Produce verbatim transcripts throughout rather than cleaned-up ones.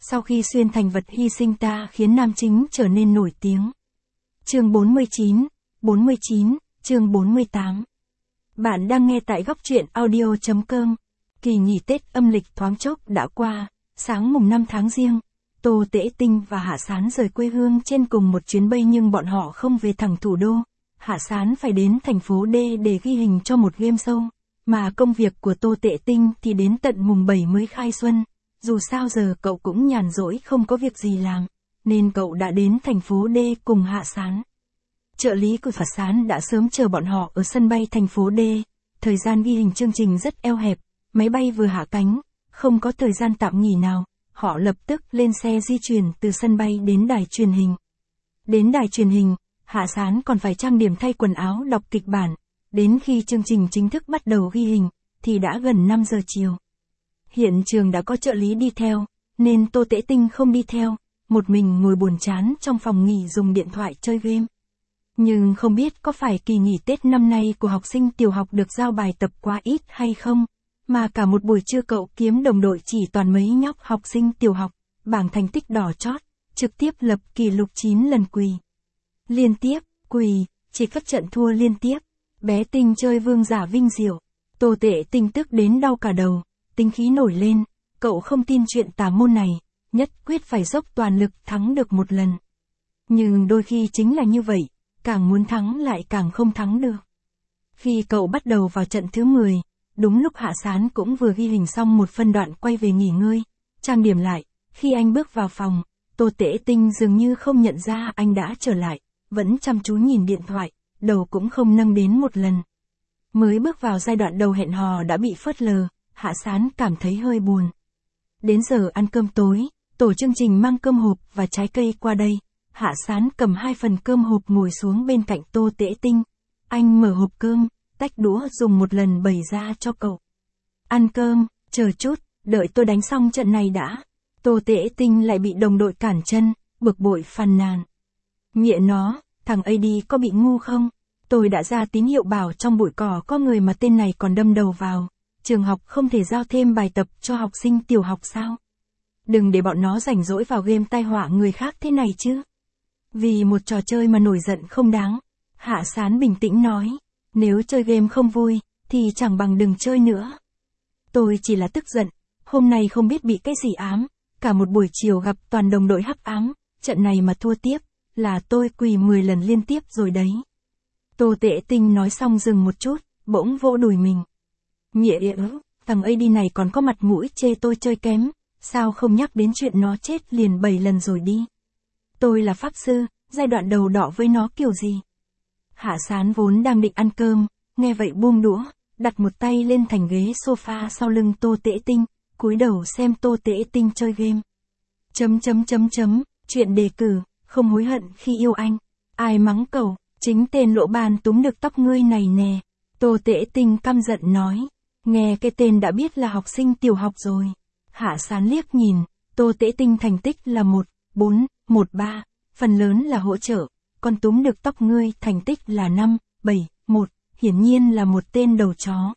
Sau khi xuyên thành vật hy sinh ta khiến nam chính trở nên nổi tiếng. Chương bốn mươi chín, bốn mươi chín, chương bốn mươi tám. Bạn đang nghe tại góc truyện audio chấm com. Kỳ nghỉ Tết âm lịch thoáng chốc đã qua, sáng mùng năm tháng Giêng, Tô Tễ Tinh và Hạ Sán rời quê hương trên cùng một chuyến bay nhưng bọn họ không về thẳng thủ đô. Hạ Sán phải đến thành phố D để ghi hình cho một game show, mà công việc của Tô Tễ Tinh thì đến tận mùng bảy mới khai xuân. Dù sao giờ cậu cũng nhàn rỗi không có việc gì làm, nên cậu đã đến thành phố D cùng Hạ Sán. Trợ lý của Hạ Sán đã sớm chờ bọn họ ở sân bay thành phố D. Thời gian ghi hình chương trình rất eo hẹp, máy bay vừa hạ cánh, không có thời gian tạm nghỉ nào, họ lập tức lên xe di chuyển từ sân bay đến đài truyền hình. Đến đài truyền hình, Hạ Sán còn phải trang điểm thay quần áo đọc kịch bản. Đến khi chương trình chính thức bắt đầu ghi hình, thì đã gần năm giờ chiều. Hiện trường đã có trợ lý đi theo, nên Tô Tễ Tinh không đi theo, một mình ngồi buồn chán trong phòng nghỉ dùng điện thoại chơi game. Nhưng không biết có phải kỳ nghỉ Tết năm nay của học sinh tiểu học được giao bài tập quá ít hay không, mà cả một buổi trưa cậu kiếm đồng đội chỉ toàn mấy nhóc học sinh tiểu học, bảng thành tích đỏ chót, trực tiếp lập kỷ lục chín lần quỳ. Liên tiếp, quỳ, chỉ các trận thua liên tiếp, bé Tinh chơi vương giả vinh diệu. Tô Tễ Tinh tức đến đau cả đầu, tính khí nổi lên, cậu không tin chuyện tà môn này, nhất quyết phải dốc toàn lực thắng được một lần. Nhưng đôi khi chính là như vậy, càng muốn thắng lại càng không thắng được. Khi cậu bắt đầu vào trận thứ mười, đúng lúc Hạ Sán cũng vừa ghi hình xong một phân đoạn quay về nghỉ ngơi, trang điểm lại, khi anh bước vào phòng, Tô Tễ Tinh dường như không nhận ra anh đã trở lại, vẫn chăm chú nhìn điện thoại, đầu cũng không nâng đến một lần. Mới bước vào giai đoạn đầu hẹn hò đã bị phớt lờ, Hạ Sán cảm thấy hơi buồn. Đến giờ ăn cơm tối, tổ chương trình mang cơm hộp và trái cây qua đây. Hạ Sán cầm hai phần cơm hộp ngồi xuống bên cạnh Tô Tễ Tinh. Anh mở hộp cơm, tách đũa dùng một lần bày ra cho cậu. Ăn cơm, chờ chút, đợi tôi đánh xong trận này đã. Tô Tễ Tinh lại bị đồng đội cản chân, bực bội phàn nàn. Mẹ nó, thằng a đê có bị ngu không? Tôi đã ra tín hiệu bảo trong bụi cỏ có người mà tên này còn đâm đầu vào. Trường học không thể giao thêm bài tập cho học sinh tiểu học sao? Đừng để bọn nó rảnh rỗi vào game tai họa người khác thế này chứ. Vì một trò chơi mà nổi giận không đáng. Hạ Sán bình tĩnh nói, nếu chơi game không vui, thì chẳng bằng đừng chơi nữa. Tôi chỉ là tức giận, hôm nay không biết bị cái gì ám, cả một buổi chiều gặp toàn đồng đội hắc ám, trận này mà thua tiếp, là tôi quỳ mười lần liên tiếp rồi đấy. Tô Tễ Tinh nói xong dừng một chút, bỗng vỗ đùi mình. Nhẹ địa ớ, thằng a đê này còn có mặt mũi chê tôi chơi kém, sao không nhắc đến chuyện nó chết liền bảy lần rồi đi. Tôi là pháp sư, giai đoạn đầu đỏ với nó kiểu gì. Hạ Sán vốn đang định ăn cơm, nghe vậy buông đũa, đặt một tay lên thành ghế sofa sau lưng Tô Tễ Tinh, cúi đầu xem Tô Tễ Tinh chơi game. Chấm chấm chấm chấm, chuyện đề cử, không hối hận khi yêu anh. Ai mắng cậu, chính tên lỗ ban túm được tóc ngươi này nè. Tô Tễ Tinh căm giận nói. Nghe cái tên đã biết là học sinh tiểu học rồi. Hạ Sán liếc nhìn, Tô Tễ Tinh thành tích là một, bốn, một, ba, phần lớn là hỗ trợ, còn túm được tóc ngươi thành tích là năm, bảy, một, hiển nhiên là một tên đầu chó.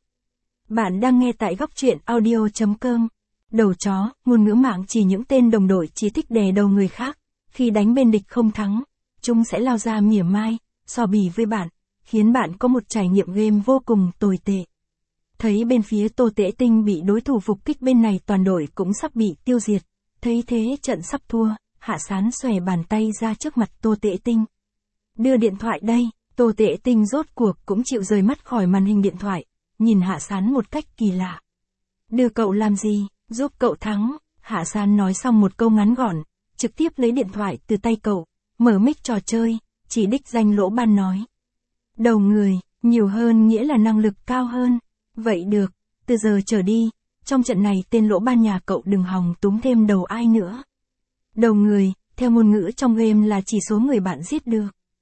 Bạn đang nghe tại góc truyện audio chấm com. Đầu chó, ngôn ngữ mạng chỉ những tên đồng đội chỉ thích đè đầu người khác, khi đánh bên địch không thắng, chúng sẽ lao ra mỉa mai, so bì với bạn, khiến bạn có một trải nghiệm game vô cùng tồi tệ. Thấy bên phía Tô Tễ Tinh bị đối thủ phục kích bên này toàn đội cũng sắp bị tiêu diệt, thấy thế trận sắp thua, Hạ Sán xòe bàn tay ra trước mặt Tô Tễ Tinh. Đưa điện thoại đây, Tô Tễ Tinh rốt cuộc cũng chịu rời mắt khỏi màn hình điện thoại, nhìn Hạ Sán một cách kỳ lạ. Đưa cậu làm gì, giúp cậu thắng, Hạ Sán nói xong một câu ngắn gọn, trực tiếp lấy điện thoại từ tay cậu, mở mic trò chơi, chỉ đích danh lỗ ban nói. Đầu người, nhiều hơn nghĩa là năng lực cao hơn. Vậy được, từ giờ trở đi, trong trận này tên lỗ ban nhà cậu đừng hòng túm thêm đầu ai nữa. Đầu người, theo ngôn ngữ trong game là chỉ số người bạn giết được.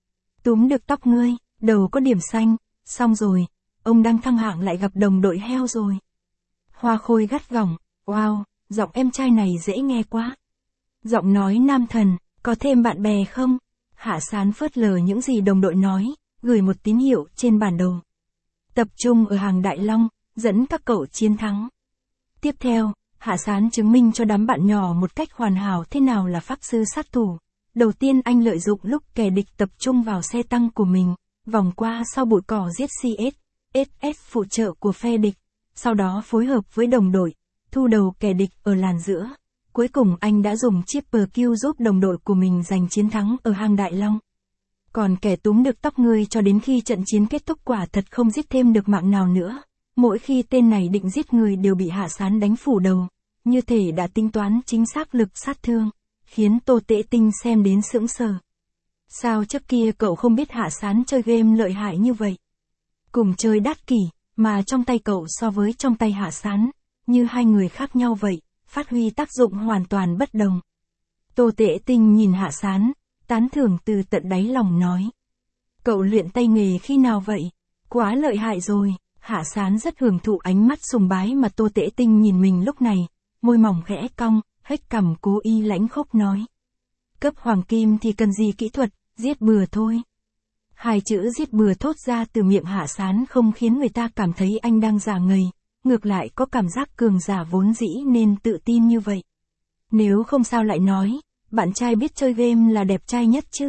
Túm được tóc ngươi, đầu có điểm xanh, xong rồi, ông đang thăng hạng lại gặp đồng đội heo rồi. Hoa Khôi gắt gỏng, wow, giọng em trai này dễ nghe quá. Giọng nói nam thần, có thêm bạn bè không? Hạ Sán phớt lờ những gì đồng đội nói, gửi một tín hiệu trên bản đồ. Tập trung ở hàng Đại Long, dẫn các cậu chiến thắng. Tiếp theo, Hạ Sán chứng minh cho đám bạn nhỏ một cách hoàn hảo thế nào là pháp sư sát thủ. Đầu tiên anh lợi dụng lúc kẻ địch tập trung vào xe tăng của mình, vòng qua sau bụi cỏ giết xê ét, ét ét phụ trợ của phe địch, sau đó phối hợp với đồng đội, thu đầu kẻ địch ở làn giữa. Cuối cùng anh đã dùng Triple Q giúp đồng đội của mình giành chiến thắng ở hang Đại Long. Còn kẻ túm được tóc ngươi cho đến khi trận chiến kết thúc quả thật không giết thêm được mạng nào nữa. Mỗi khi tên này định giết người đều bị Hạ Sán đánh phủ đầu, như thể đã tính toán chính xác lực sát thương, khiến Tô Tễ Tinh xem đến sững sờ. Sao trước kia cậu không biết Hạ Sán chơi game lợi hại như vậy? Cùng chơi đát kỷ, mà trong tay cậu so với trong tay Hạ Sán, như hai người khác nhau vậy, phát huy tác dụng hoàn toàn bất đồng. Tô Tễ Tinh nhìn Hạ Sán, tán thưởng từ tận đáy lòng nói. Cậu luyện tay nghề khi nào vậy? Quá lợi hại rồi. Hạ Sán rất hưởng thụ ánh mắt sùng bái mà Tô Tễ Tinh nhìn mình lúc này, môi mỏng khẽ cong, hếch cằm cố ý lãnh khốc nói. Cấp hoàng kim thì cần gì kỹ thuật, giết bừa thôi. Hai chữ giết bừa thốt ra từ miệng Hạ Sán không khiến người ta cảm thấy anh đang giả ngây, ngược lại có cảm giác cường giả vốn dĩ nên tự tin như vậy. Nếu không sao lại nói, bạn trai biết chơi game là đẹp trai nhất chứ.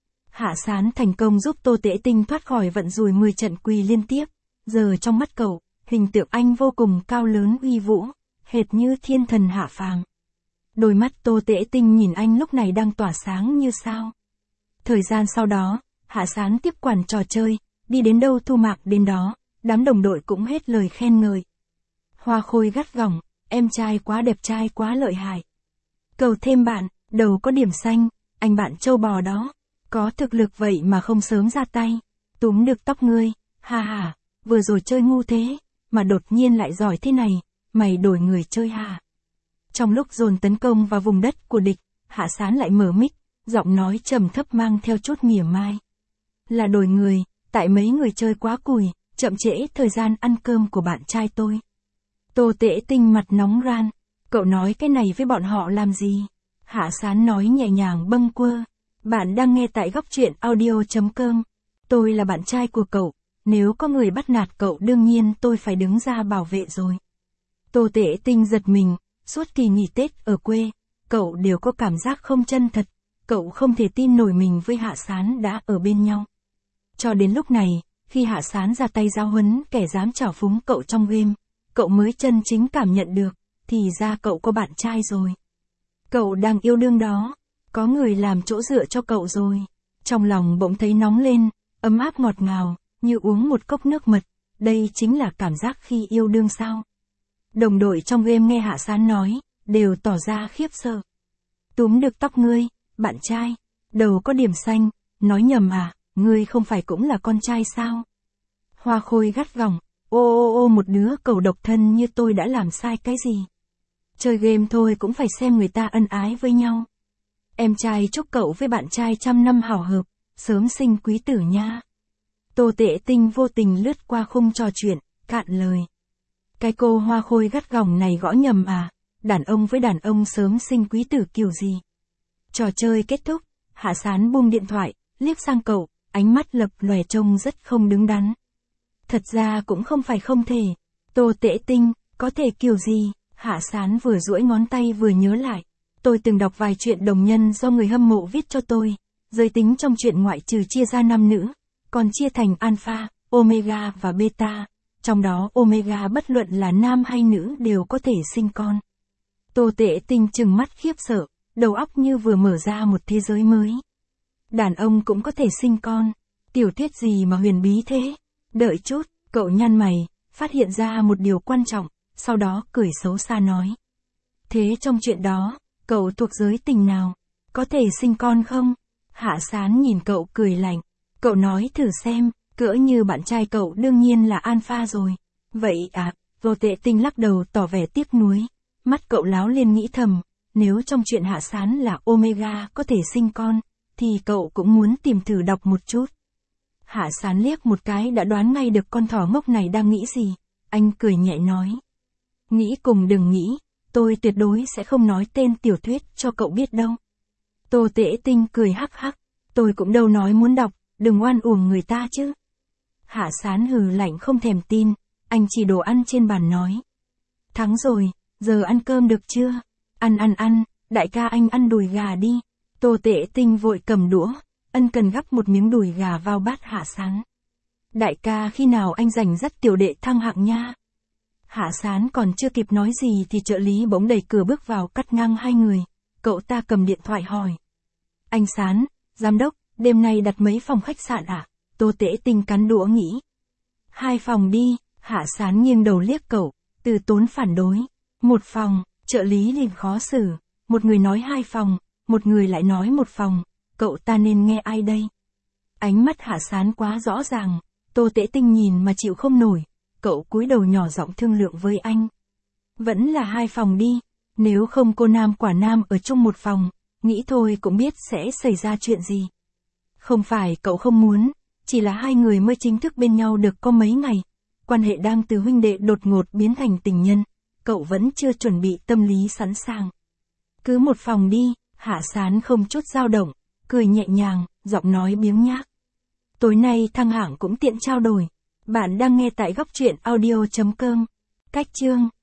Hạ Sán thành công giúp Tô Tễ Tinh thoát khỏi vận rủi mười trận quỳ liên tiếp. Giờ trong mắt cậu, hình tượng anh vô cùng cao lớn uy vũ, hệt như thiên thần hạ phàm. Đôi mắt Tô Tễ Tinh nhìn anh lúc này đang tỏa sáng như sao. Thời gian sau đó, Hạ Sán tiếp quản trò chơi, đi đến đâu thu mạc đến đó, đám đồng đội cũng hết lời khen ngợi. Hoa Khôi gắt gỏng, em trai quá đẹp trai quá lợi hại. Cầu thêm bạn, đầu có điểm xanh, anh bạn trâu bò đó, có thực lực vậy mà không sớm ra tay, túm được tóc ngươi, ha ha. Vừa rồi chơi ngu thế, mà đột nhiên lại giỏi thế này, mày đổi người chơi hả? Trong lúc dồn tấn công vào vùng đất của địch, Hạ Sán lại mở mic, giọng nói trầm thấp mang theo chút mỉa mai. Là đổi người, tại mấy người chơi quá cùi, chậm trễ thời gian ăn cơm của bạn trai tôi. Tô Tễ Tinh mặt nóng ran, cậu nói cái này với bọn họ làm gì? Hạ Sán nói nhẹ nhàng bâng quơ, bạn đang nghe tại góc truyện audio chấm com, tôi là bạn trai của cậu. Nếu có người bắt nạt cậu đương nhiên tôi phải đứng ra bảo vệ rồi. Tô Tễ Tinh giật mình, suốt kỳ nghỉ Tết ở quê, cậu đều có cảm giác không chân thật, cậu không thể tin nổi mình với Hạ Sán đã ở bên nhau. Cho đến lúc này, khi Hạ Sán ra tay giáo huấn kẻ dám trào phúng cậu trong game, cậu mới chân chính cảm nhận được, thì ra cậu có bạn trai rồi. Cậu đang yêu đương đó, có người làm chỗ dựa cho cậu rồi. Trong lòng bỗng thấy nóng lên, ấm áp ngọt ngào. Như uống một cốc nước mật, đây chính là cảm giác khi yêu đương sao. Đồng đội trong game nghe Hạ Sán nói, đều tỏ ra khiếp sợ. Túm được tóc ngươi, bạn trai, đầu có điểm xanh, nói nhầm à, ngươi không phải cũng là con trai sao? Hoa Khôi gắt gỏng, ô ô ô một đứa cầu độc thân như tôi đã làm sai cái gì? Chơi game thôi cũng phải xem người ta ân ái với nhau. Em trai chúc cậu với bạn trai trăm năm hảo hợp, sớm sinh quý tử nha. Tô Tễ Tinh vô tình lướt qua khung trò chuyện, cạn lời. Cái cô Hoa Khôi gắt gỏng này gõ nhầm à, đàn ông với đàn ông sớm sinh quý tử kiểu gì. Trò chơi kết thúc, Hạ Sán buông điện thoại, liếc sang cậu, ánh mắt lập lòe trông rất không đứng đắn. Thật ra cũng không phải không thể, Tô Tễ Tinh, có thể kiểu gì, Hạ Sán vừa duỗi ngón tay vừa nhớ lại. Tôi từng đọc vài chuyện đồng nhân do người hâm mộ viết cho tôi, giới tính trong chuyện ngoại trừ chia ra nam nữ, còn chia thành alpha, omega và beta, trong đó omega bất luận là nam hay nữ đều có thể sinh con. Tô Tễ Tinh trừng mắt khiếp sợ, đầu óc như vừa mở ra một thế giới mới. Đàn ông cũng có thể sinh con, tiểu thuyết gì mà huyền bí thế? Đợi chút, cậu nhăn mày, phát hiện ra một điều quan trọng, sau đó cười xấu xa nói. Thế trong chuyện đó, cậu thuộc giới tình nào? Có thể sinh con không? Hạ Sán nhìn cậu cười lạnh. Cậu nói thử xem, cỡ như bạn trai cậu đương nhiên là alpha rồi. Vậy à, Tô Tễ Tinh lắc đầu tỏ vẻ tiếc nuối. Mắt cậu láo lên nghĩ thầm, nếu trong chuyện Hạ Sán là omega có thể sinh con, thì cậu cũng muốn tìm thử đọc một chút. Hạ Sán liếc một cái đã đoán ngay được con thỏ ngốc này đang nghĩ gì. Anh cười nhẹ nói. Nghĩ cùng đừng nghĩ, tôi tuyệt đối sẽ không nói tên tiểu thuyết cho cậu biết đâu. Tô Tễ Tinh cười hắc hắc, tôi cũng đâu nói muốn đọc, đừng oan uổng người ta chứ. Hạ Sán hừ lạnh không thèm tin, anh chỉ đồ ăn trên bàn nói. Thắng rồi, giờ ăn cơm được chưa? Ăn ăn ăn, đại ca anh ăn đùi gà đi. Tô Tễ Tinh vội cầm đũa, ân cần gắp một miếng đùi gà vào bát Hạ Sán. Đại ca khi nào anh rảnh dắt tiểu đệ thăng hạng nha? Hạ Sán còn chưa kịp nói gì thì trợ lý bỗng đẩy cửa bước vào cắt ngang hai người. Cậu ta cầm điện thoại hỏi. Anh Sán, giám đốc, đêm nay đặt mấy phòng khách sạn à? Tô Tễ Tinh cắn đũa nghĩ. Hai phòng đi, Hạ Sán nghiêng đầu liếc cậu, Từ Tốn phản đối. Một phòng, trợ lý liền khó xử. Một người nói hai phòng, một người lại nói một phòng, cậu ta nên nghe ai đây? Ánh mắt Hạ Sán quá rõ ràng, Tô Tễ Tinh nhìn mà chịu không nổi, cậu cúi đầu nhỏ giọng thương lượng với anh. Vẫn là hai phòng đi, nếu không cô nam quả nam ở chung một phòng, nghĩ thôi cũng biết sẽ xảy ra chuyện gì. Không phải cậu không muốn, chỉ là hai người mới chính thức bên nhau được có mấy ngày, quan hệ đang từ huynh đệ đột ngột biến thành tình nhân, cậu vẫn chưa chuẩn bị tâm lý sẵn sàng. Cứ một phòng đi, Hạ Sán không chút dao động, cười nhẹ nhàng, giọng nói biếng nhác. Tối nay thăng hạng cũng tiện trao đổi. Bạn đang nghe tại góc truyện audio chấm com. Cách chương